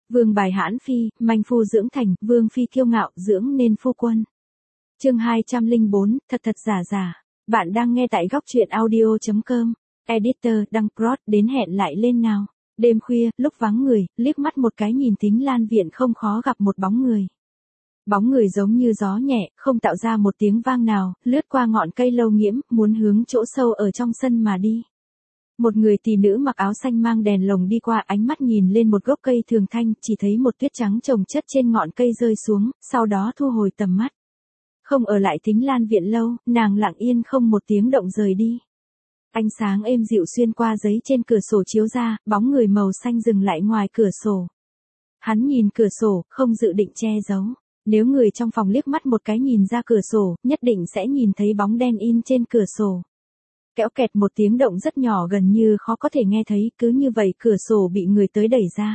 Vương bài hãn phi, manh phu dưỡng thành, vương phi kiêu ngạo, dưỡng nên phu quân. Chương 204, thật thật giả giả. Bạn đang nghe tại góc truyện audio.com. Editor đăng prod đến hẹn lại lên nào. Đêm khuya, lúc vắng người, liếc mắt một cái nhìn Thính Lan viện không khó gặp một bóng người. Bóng người giống như gió nhẹ, không tạo ra một tiếng vang nào, lướt qua ngọn cây lâu nghiễm, muốn hướng chỗ sâu ở trong sân mà đi. Một người tỷ nữ mặc áo xanh mang đèn lồng đi qua, ánh mắt nhìn lên một gốc cây thường thanh, chỉ thấy một tuyết trắng chồng chất trên ngọn cây rơi xuống, sau đó thu hồi tầm mắt. Không ở lại Thính Lan viện lâu, nàng lặng yên không một tiếng động rời đi. Ánh sáng êm dịu xuyên qua giấy trên cửa sổ chiếu ra, bóng người màu xanh dừng lại ngoài cửa sổ. Hắn nhìn cửa sổ, không dự định che giấu. Nếu người trong phòng liếc mắt một cái nhìn ra cửa sổ, nhất định sẽ nhìn thấy bóng đen in trên cửa sổ. Kéo kẹt một tiếng động rất nhỏ gần như khó có thể nghe thấy, cứ như vậy cửa sổ bị người tới đẩy ra.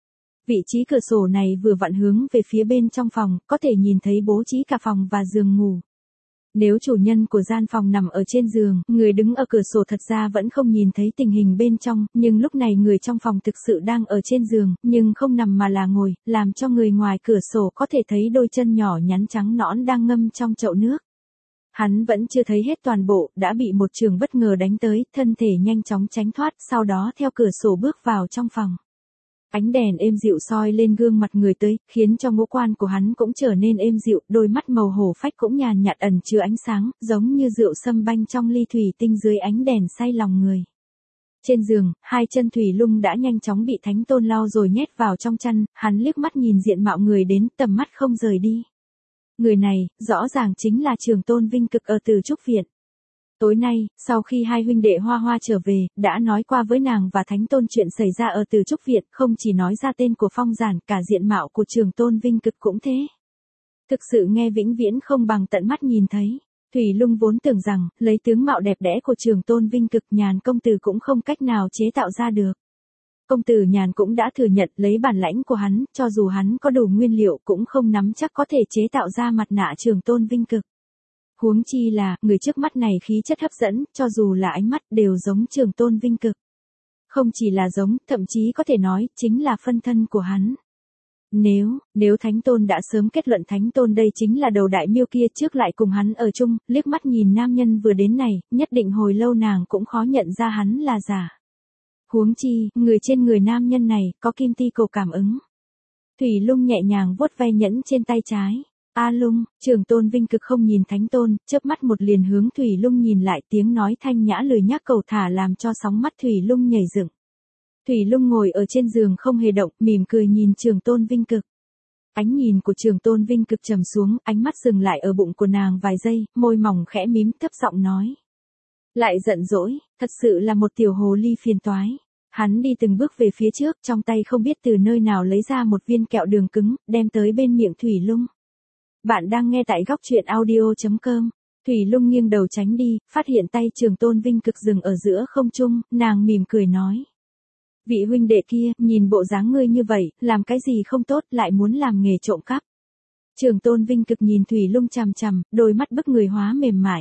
Vị trí cửa sổ này vừa vặn hướng về phía bên trong phòng, có thể nhìn thấy bố trí cả phòng và giường ngủ. Nếu chủ nhân của gian phòng nằm ở trên giường, người đứng ở cửa sổ thật ra vẫn không nhìn thấy tình hình bên trong, nhưng lúc này người trong phòng thực sự đang ở trên giường, nhưng không nằm mà là ngồi, làm cho người ngoài cửa sổ có thể thấy đôi chân nhỏ nhắn trắng nõn đang ngâm trong chậu nước. Hắn vẫn chưa thấy hết toàn bộ, đã bị một chưởng bất ngờ đánh tới, thân thể nhanh chóng tránh thoát, sau đó theo cửa sổ bước vào trong phòng. Ánh đèn êm dịu soi lên gương mặt người tới, khiến cho ngũ quan của hắn cũng trở nên êm dịu, đôi mắt màu hổ phách cũng nhàn nhạt ẩn chứa ánh sáng, giống như rượu sâm banh trong ly thủy tinh dưới ánh đèn say lòng người. Trên giường, hai chân Thủy Lung đã nhanh chóng bị Thánh Tôn lau rồi nhét vào trong chăn, hắn liếc mắt nhìn diện mạo người đến, tầm mắt không rời đi. Người này, rõ ràng chính là Trường Tôn Vinh Cực ở Từ Trúc Viện. Tối nay, sau khi hai huynh đệ Hoa Hoa trở về, đã nói qua với nàng và Thánh Tôn chuyện xảy ra ở Từ Trúc Viện, không chỉ nói ra tên của Phong Giản, cả diện mạo của Trường Tôn Vinh Cực cũng thế. Thực sự nghe vĩnh viễn không bằng tận mắt nhìn thấy. Thủy Lung vốn tưởng rằng, lấy tướng mạo đẹp đẽ của Trường Tôn Vinh Cực, Nhàn công tử cũng không cách nào chế tạo ra được. Công tử Nhàn cũng đã thừa nhận lấy bản lãnh của hắn, cho dù hắn có đủ nguyên liệu cũng không nắm chắc có thể chế tạo ra mặt nạ Trường Tôn Vinh Cực. Huống chi là, người trước mắt này khí chất hấp dẫn, cho dù là ánh mắt đều giống Trường Tôn Vinh Cực. Không chỉ là giống, thậm chí có thể nói, chính là phân thân của hắn. Nếu Thánh Tôn đã sớm kết luận Thánh Tôn đây chính là đầu đại miêu kia trước lại cùng hắn ở chung, liếc mắt nhìn nam nhân vừa đến này, nhất định hồi lâu nàng cũng khó nhận ra hắn là giả. Huống chi, người trên người nam nhân này, có kim ti cầu cảm ứng. Thủy Lung nhẹ nhàng vuốt ve nhẫn trên tay trái. A Lung, Trường Tôn Vinh Cực không nhìn Thánh Tôn, chớp mắt một liền hướng Thủy Lung nhìn lại, tiếng nói thanh nhã lười nhác cầu thả làm cho sóng mắt Thủy Lung nhảy dựng. Thủy Lung ngồi ở trên giường không hề động, mỉm cười nhìn Trường Tôn Vinh Cực. Ánh nhìn của Trường Tôn Vinh Cực trầm xuống, ánh mắt dừng lại ở bụng của nàng vài giây, môi mỏng khẽ mím, thấp giọng nói. Lại giận dỗi, thật sự là một tiểu hồ ly phiền toái. Hắn đi từng bước về phía trước, trong tay không biết từ nơi nào lấy ra một viên kẹo đường cứng, đem tới bên miệng Thủy Lung. Bạn đang nghe tại góc truyện audio.com. Thủy Lung nghiêng đầu tránh đi, phát hiện tay Trường Tôn Vinh Cực dừng ở giữa không trung, nàng mỉm cười nói. Vị huynh đệ kia, nhìn bộ dáng ngươi như vậy, làm cái gì không tốt, lại muốn làm nghề trộm cắp. Trường Tôn Vinh Cực nhìn Thủy Lung chằm chằm, đôi mắt bức người hóa mềm mại.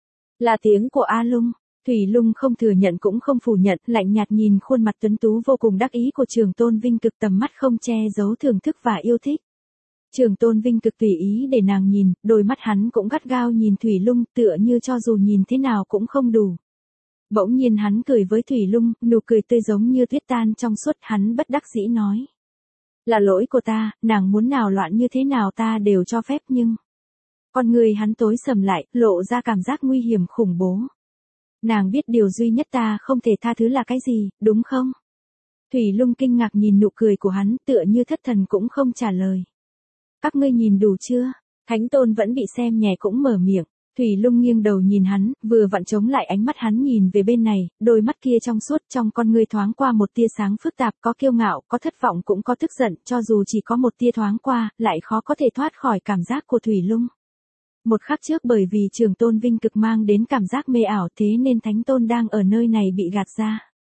Là tiếng của A Lung. Thủy Lung không thừa nhận cũng không phủ nhận, lạnh nhạt nhìn khuôn mặt tuấn tú vô cùng đắc ý của Trường Tôn Vinh Cực, tầm mắt không che giấu thưởng thức và yêu thích. Trường Tôn Vinh Cực tùy ý để nàng nhìn, đôi mắt hắn cũng gắt gao nhìn Thủy Lung, tựa như cho dù nhìn thế nào cũng không đủ. Bỗng nhiên hắn cười với Thủy Lung, nụ cười tươi giống như tuyết tan trong suốt, hắn bất đắc dĩ nói. Là lỗi của ta, nàng muốn nào loạn như thế nào ta đều cho phép nhưng... Con người hắn tối sầm lại, lộ ra cảm giác nguy hiểm khủng bố. Nàng biết điều duy nhất ta không thể tha thứ là cái gì, đúng không? Thủy Lung kinh ngạc nhìn nụ cười của hắn, tựa như thất thần cũng không trả lời. Các ngươi nhìn đủ chưa? Thánh Tôn vẫn bị xem nhẹ cũng mở miệng. Thủy Lung nghiêng đầu nhìn hắn, vừa vặn chống lại ánh mắt hắn nhìn về bên này, đôi mắt kia trong suốt, trong con ngươi thoáng qua một tia sáng phức tạp, có kiêu ngạo, có thất vọng cũng có tức giận, cho dù chỉ có một tia thoáng qua, lại khó có thể thoát khỏi cảm giác của Thủy Lung. Một khắc trước bởi vì Trường Tôn Vinh Cực mang đến cảm giác mê ảo, thế nên Thánh Tôn đang ở nơi này bị gạt ra.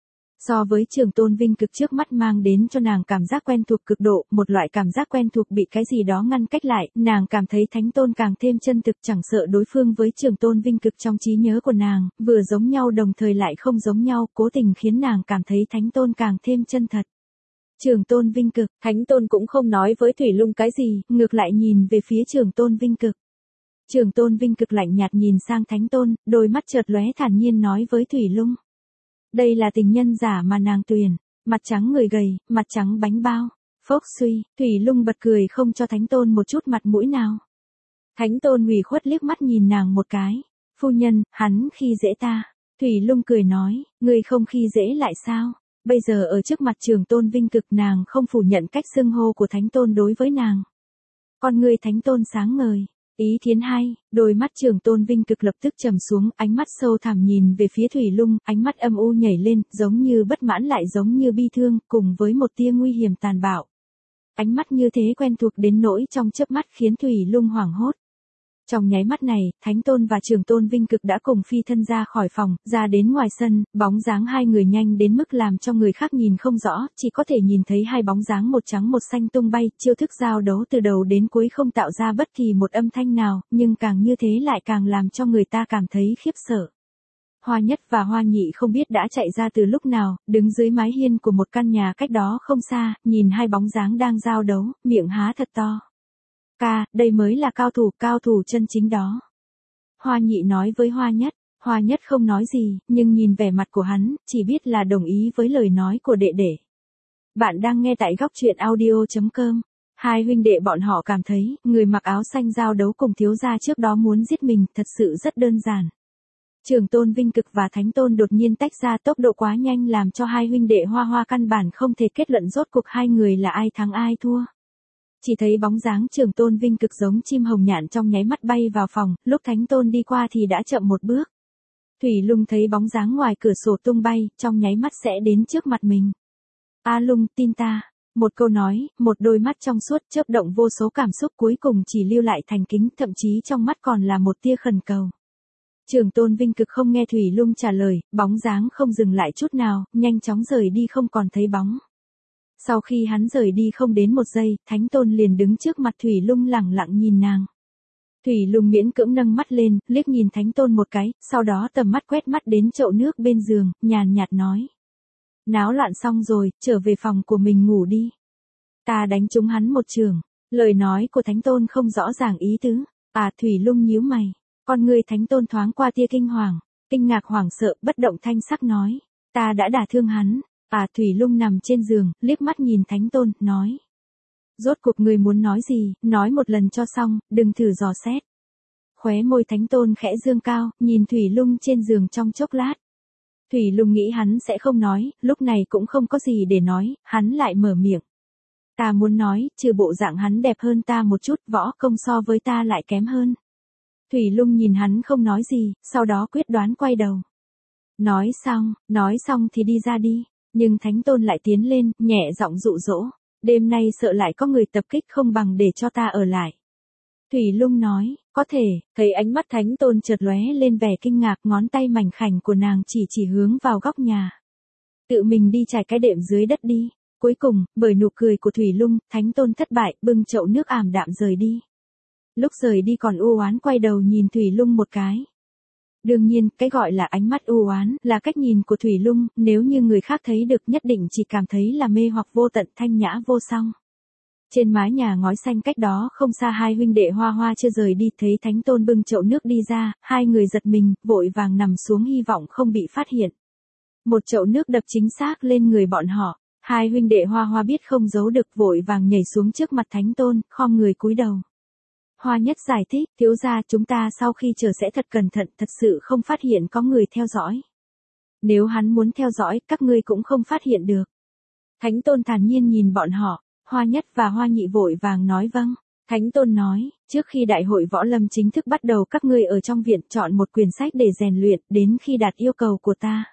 So với Trường Tôn Vinh Cực trước mắt mang đến cho nàng cảm giác quen thuộc cực độ, một loại cảm giác quen thuộc bị cái gì đó ngăn cách lại, nàng cảm thấy Thánh Tôn càng thêm chân thực, chẳng sợ đối phương với Trường Tôn Vinh Cực trong trí nhớ của nàng, vừa giống nhau đồng thời lại không giống nhau, cố tình khiến nàng cảm thấy Thánh Tôn càng thêm chân thật. Trường Tôn Vinh Cực, Thánh Tôn cũng không nói với Thủy Lung cái gì, ngược lại nhìn về phía Trường Tôn Vinh Cực. Trường Tôn Vinh Cực lạnh nhạt nhìn sang Thánh Tôn, đôi mắt chợt lóe thản nhiên nói với Thủy Lung. Đây là tình nhân giả mà nàng tuyển, mặt trắng người gầy, mặt trắng bánh bao. Phốc suy, Thủy Lung bật cười không cho Thánh Tôn một chút mặt mũi nào. Thánh Tôn ủy khuất liếc mắt nhìn nàng một cái. Phu nhân, hắn khi dễ ta. Thủy Lung cười nói, ngươi không khi dễ lại sao? Bây giờ ở trước mặt Trường Tôn Vinh Cực nàng không phủ nhận cách xưng hô của Thánh Tôn đối với nàng. Con ngươi Thánh Tôn sáng ngời. Ý kiến hay, đôi mắt Trường Tôn Vinh Cực lập tức trầm xuống, ánh mắt sâu thẳm nhìn về phía Thủy Lung, ánh mắt âm u nhảy lên, giống như bất mãn lại giống như bi thương, cùng với một tia nguy hiểm tàn bạo. Ánh mắt như thế quen thuộc đến nỗi trong chớp mắt khiến Thủy Lung hoảng hốt. Trong nháy mắt này, Thánh Tôn và Trường Tôn Vinh Cực đã cùng phi thân ra khỏi phòng, ra đến ngoài sân, bóng dáng hai người nhanh đến mức làm cho người khác nhìn không rõ, chỉ có thể nhìn thấy hai bóng dáng một trắng một xanh tung bay, chiêu thức giao đấu từ đầu đến cuối không tạo ra bất kỳ một âm thanh nào, nhưng càng như thế lại càng làm cho người ta cảm thấy khiếp sợ. Hoa Nhất và Hoa Nhị không biết đã chạy ra từ lúc nào, đứng dưới mái hiên của một căn nhà cách đó không xa, nhìn hai bóng dáng đang giao đấu, miệng há thật to. Ca, đây mới là cao thủ chân chính đó. Hoa Nhị nói với Hoa Nhất. Hoa Nhất không nói gì, nhưng nhìn vẻ mặt của hắn, chỉ biết là đồng ý với lời nói của đệ đệ. Bạn đang nghe tại góc truyện audio.com. Hai huynh đệ bọn họ cảm thấy, người mặc áo xanh giao đấu cùng thiếu gia trước đó muốn giết mình, thật sự rất đơn giản. Trường Tôn Vinh Cực và Thánh Tôn đột nhiên tách ra, tốc độ quá nhanh làm cho hai huynh đệ Hoa Hoa căn bản không thể kết luận rốt cuộc hai người là ai thắng ai thua. Chỉ thấy bóng dáng Trường Tôn Vinh Cực giống chim hồng nhạn trong nháy mắt bay vào phòng, lúc Thánh Tôn đi qua thì đã chậm một bước. Thủy Lung thấy bóng dáng ngoài cửa sổ tung bay, trong nháy mắt sẽ đến trước mặt mình. A Lung, tin ta. Một câu nói, một đôi mắt trong suốt chớp động vô số cảm xúc cuối cùng chỉ lưu lại thành kính, thậm chí trong mắt còn là một tia khẩn cầu. Trường Tôn Vinh Cực không nghe Thủy Lung trả lời, bóng dáng không dừng lại chút nào, nhanh chóng rời đi không còn thấy bóng. Sau khi hắn rời đi không đến một giây, Thánh Tôn liền đứng trước mặt Thủy Lung lẳng lặng nhìn nàng. Thủy Lung miễn cưỡng nâng mắt lên, liếc nhìn Thánh Tôn một cái, sau đó tầm mắt quét mắt đến chậu nước bên giường, nhàn nhạt nói. Náo loạn xong rồi, trở về phòng của mình ngủ đi. Ta đánh trúng hắn một trường. Lời nói của Thánh Tôn không rõ ràng ý tứ. Thủy Lung nhíu mày. Con người Thánh Tôn thoáng qua tia kinh hoàng, kinh ngạc hoảng sợ, bất động thanh sắc nói. Ta đã đả thương hắn. Thủy Lung nằm trên giường, liếc mắt nhìn Thánh Tôn, nói. Rốt cuộc người muốn nói gì, nói một lần cho xong, đừng thử dò xét. Khóe môi Thánh Tôn khẽ dương cao, nhìn Thủy Lung trên giường trong chốc lát. Thủy Lung nghĩ hắn sẽ không nói, lúc này cũng không có gì để nói, hắn lại mở miệng. Ta muốn nói, trừ bộ dạng hắn đẹp hơn ta một chút, võ công so với ta lại kém hơn. Thủy Lung nhìn hắn không nói gì, sau đó quyết đoán quay đầu. Nói xong thì đi ra đi. Nhưng Thánh Tôn lại tiến lên, nhẹ giọng dụ dỗ. Đêm nay sợ lại có người tập kích không bằng để cho ta ở lại. Thủy Lung nói, có thể, thấy ánh mắt Thánh Tôn chợt lóe lên vẻ kinh ngạc, ngón tay mảnh khảnh của nàng chỉ hướng vào góc nhà. Tự mình đi trải cái đệm dưới đất đi. Cuối cùng, bởi nụ cười của Thủy Lung, Thánh Tôn thất bại, bưng chậu nước ảm đạm rời đi. Lúc rời đi còn u oán quay đầu nhìn Thủy Lung một cái. Đương nhiên, cái gọi là ánh mắt u oán là cách nhìn của Thủy Lung, nếu như người khác thấy được nhất định chỉ cảm thấy là mê hoặc vô tận, thanh nhã vô song. Trên mái nhà ngói xanh cách đó không xa hai huynh đệ Hoa Hoa chưa rời đi, thấy Thánh Tôn bưng chậu nước đi ra, hai người giật mình, vội vàng nằm xuống hy vọng không bị phát hiện. Một chậu nước đập chính xác lên người bọn họ, hai huynh đệ Hoa Hoa biết không giấu được vội vàng nhảy xuống trước mặt Thánh Tôn, khom người cúi đầu. Hoa Nhất giải thích, thiếu gia chúng ta sau khi chờ sẽ thật cẩn thận, thật sự không phát hiện có người theo dõi. Nếu hắn muốn theo dõi, các ngươi cũng không phát hiện được. Thánh Tôn thản nhiên nhìn bọn họ, Hoa Nhất và Hoa Nhị vội vàng nói vâng. Thánh Tôn nói, trước khi đại hội võ lâm chính thức bắt đầu các ngươi ở trong viện chọn một quyển sách để rèn luyện, đến khi đạt yêu cầu của ta.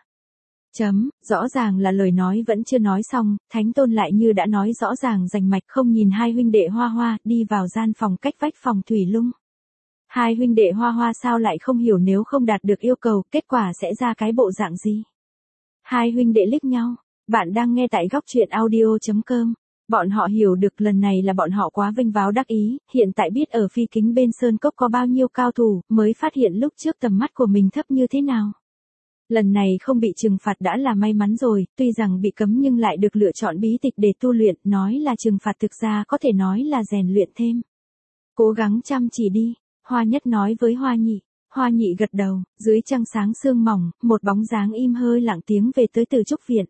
Rõ ràng là lời nói vẫn chưa nói xong, Thánh Tôn lại như đã nói rõ ràng rành mạch, không nhìn hai huynh đệ Hoa Hoa, đi vào gian phòng cách vách phòng Thủy Lung. Hai huynh đệ Hoa Hoa sao lại không hiểu nếu không đạt được yêu cầu, kết quả sẽ ra cái bộ dạng gì? Hai huynh đệ liếc nhau, bạn đang nghe tại góc truyện audio.com. Bọn họ hiểu được lần này là bọn họ quá vênh váo đắc ý, hiện tại biết ở phi kính bên sơn cốc có bao nhiêu cao thủ, mới phát hiện lúc trước tầm mắt của mình thấp như thế nào. Lần này không bị trừng phạt đã là may mắn rồi, tuy rằng bị cấm nhưng lại được lựa chọn bí tịch để tu luyện, nói là trừng phạt thực ra có thể nói là rèn luyện thêm. Cố gắng chăm chỉ đi, Hoa Nhất nói với Hoa Nhị. Hoa Nhị gật đầu, dưới trăng sáng sương mỏng, một bóng dáng im hơi lặng tiếng về tới Từ Trúc viện.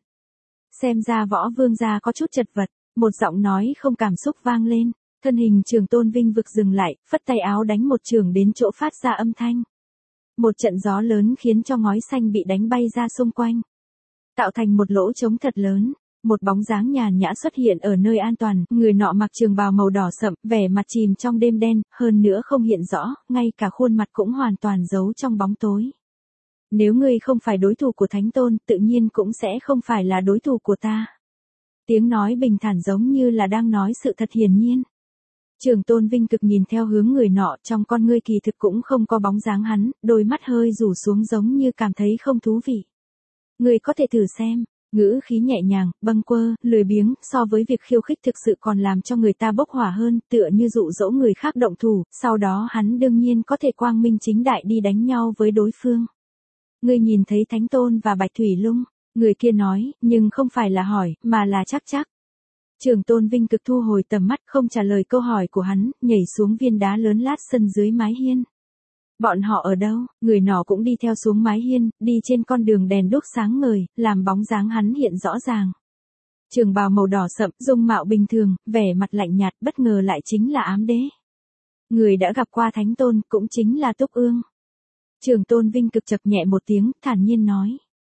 Xem ra Võ Vương gia có chút chật vật, một giọng nói không cảm xúc vang lên, thân hình Trường Tôn Vinh vực dừng lại, phất tay áo đánh một chưởng đến chỗ phát ra âm thanh. Một trận gió lớn khiến cho ngói xanh bị đánh bay ra xung quanh, tạo thành một lỗ trống thật lớn. Một bóng dáng nhàn nhã xuất hiện ở nơi an toàn, người nọ mặc trường bào màu đỏ sậm, vẻ mặt chìm trong đêm đen, hơn nữa không hiện rõ, ngay cả khuôn mặt cũng hoàn toàn giấu trong bóng tối. Nếu ngươi không phải đối thủ của Thánh Tôn, tự nhiên cũng sẽ không phải là đối thủ của ta. Tiếng nói bình thản giống như là đang nói sự thật hiển nhiên. Trường Tôn Vinh cực nhìn theo hướng người nọ, trong con ngươi kỳ thực cũng không có bóng dáng hắn, đôi mắt hơi rủ xuống giống như cảm thấy không thú vị. Ngươi có thể thử xem. Ngữ khí nhẹ nhàng, bâng quơ, lười biếng, so với việc khiêu khích thực sự còn làm cho người ta bốc hỏa hơn, tựa như dụ dỗ người khác động thủ, sau đó hắn đương nhiên có thể quang minh chính đại đi đánh nhau với đối phương. Ngươi nhìn thấy Thánh Tôn và Bạch Thủy Lung, người kia nói, nhưng không phải là hỏi, mà là chắc. Trường Tôn Vinh cực thu hồi tầm mắt không trả lời câu hỏi của hắn, nhảy xuống viên đá lớn lát sân dưới mái hiên. Bọn họ ở đâu? Người nọ cũng đi theo xuống mái hiên, đi trên con đường đèn đuốc sáng ngời, làm bóng dáng hắn hiện rõ ràng. Trường bào màu đỏ sậm, dung mạo bình thường, vẻ mặt lạnh nhạt, bất ngờ lại chính là Ám Đế. Người đã gặp qua Thánh Tôn, cũng chính là Túc Ương. Trường Tôn Vinh cực chậc nhẹ một tiếng, thản nhiên nói.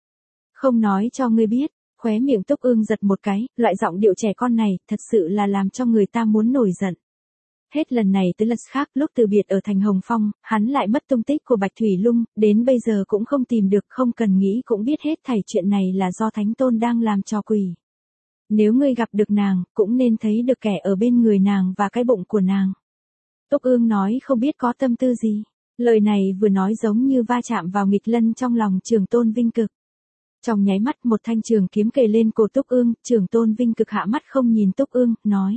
Không nói cho ngươi biết, khóe miệng Túc Ương giật một cái, loại giọng điệu trẻ con này, thật sự là làm cho người ta muốn nổi giận. Hết lần này tới lần khác, lúc từ biệt ở thành Hồng Phong, hắn lại mất tung tích của Bạch Thủy Lung, đến bây giờ cũng không tìm được, không cần nghĩ cũng biết hết thảy chuyện này là do Thánh Tôn đang làm trò quỷ. Nếu ngươi gặp được nàng, cũng nên thấy được kẻ ở bên người nàng và cái bụng của nàng. Túc Ương nói không biết có tâm tư gì. Lời này vừa nói giống như va chạm vào nghịch lân trong lòng Trường Tôn Vinh cực. Trong nháy mắt một thanh trường kiếm kề lên cổ Túc Ương, Trường Tôn Vinh cực hạ mắt không nhìn Túc Ương, nói.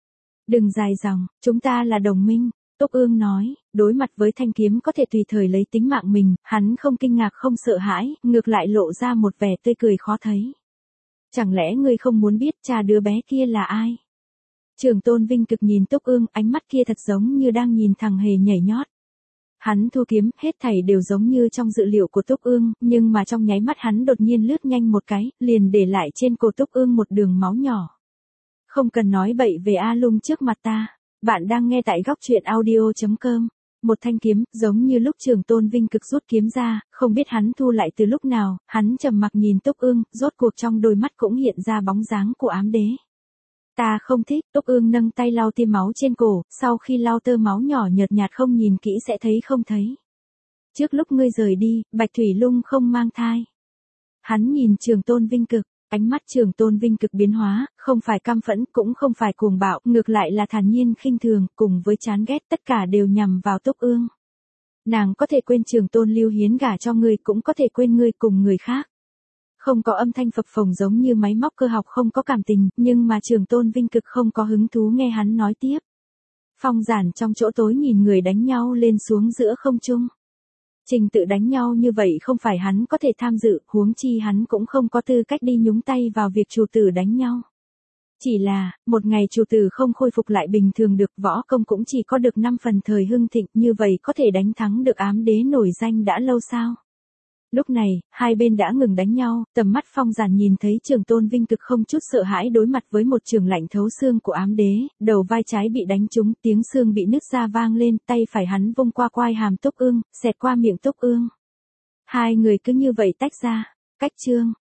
Đừng dài dòng, chúng ta là đồng minh. Túc Ương nói, đối mặt với thanh kiếm có thể tùy thời lấy tính mạng mình, hắn không kinh ngạc không sợ hãi, ngược lại lộ ra một vẻ tươi cười khó thấy. Chẳng lẽ ngươi không muốn biết cha đứa bé kia là ai? Trường Tôn Vinh cực nhìn Túc Ương, ánh mắt kia thật giống như đang nhìn thằng hề nhảy nhót. Hắn thu kiếm, hết thảy đều giống như trong dự liệu của Túc Ương, nhưng mà trong nháy mắt hắn đột nhiên lướt nhanh một cái, liền để lại trên cổ Túc Ương một đường máu nhỏ. Không cần nói bậy về A Lung trước mặt ta. Bạn đang nghe tại góc truyện audio.com. Một thanh kiếm, giống như lúc Trường Tôn Vinh cực rút kiếm ra, không biết hắn thu lại từ lúc nào, hắn trầm mặc nhìn Túc Ương, rốt cuộc trong đôi mắt cũng hiện ra bóng dáng của Ám Đế. Ta không thích, Túc Ương nâng tay lau tia máu trên cổ, sau khi lau tơ máu nhỏ nhợt nhạt không nhìn kỹ sẽ thấy không thấy. Trước lúc ngươi rời đi, Bạch Thủy Lung không mang thai. Hắn nhìn Trường Tôn Vinh cực. Ánh mắt Trường Tôn Vinh cực biến hóa, không phải căm phẫn, cũng không phải cuồng bạo, ngược lại là thản nhiên khinh thường, cùng với chán ghét, tất cả đều nhằm vào Túc Ương. Nàng có thể quên Trường Tôn Lưu Hiến gả cho ngươi, cũng có thể quên ngươi cùng người khác. Không có âm thanh phập phồng giống như máy móc cơ học không có cảm tình, nhưng mà Trường Tôn Vinh cực không có hứng thú nghe hắn nói tiếp. Phong Giản trong chỗ tối nhìn người đánh nhau lên xuống giữa không trung. Trình tự đánh nhau như vậy không phải hắn có thể tham dự, huống chi hắn cũng không có tư cách đi nhúng tay vào việc chủ tử đánh nhau. Chỉ là, một ngày chủ tử không khôi phục lại bình thường được, võ công cũng chỉ có được 5 phần thời hưng thịnh, như vậy có thể đánh thắng được Ám Đế nổi danh đã lâu sao? Lúc này, hai bên đã ngừng đánh nhau, tầm mắt Phong Giản nhìn thấy Trường Tôn Vinh cực không chút sợ hãi đối mặt với một trường lạnh thấu xương của Ám Đế, đầu vai trái bị đánh trúng, tiếng xương bị nứt ra vang lên, tay phải hắn vung qua quai hàm Túc Ương, xẹt qua miệng Túc Ương. Hai người cứ như vậy tách ra, cách chương.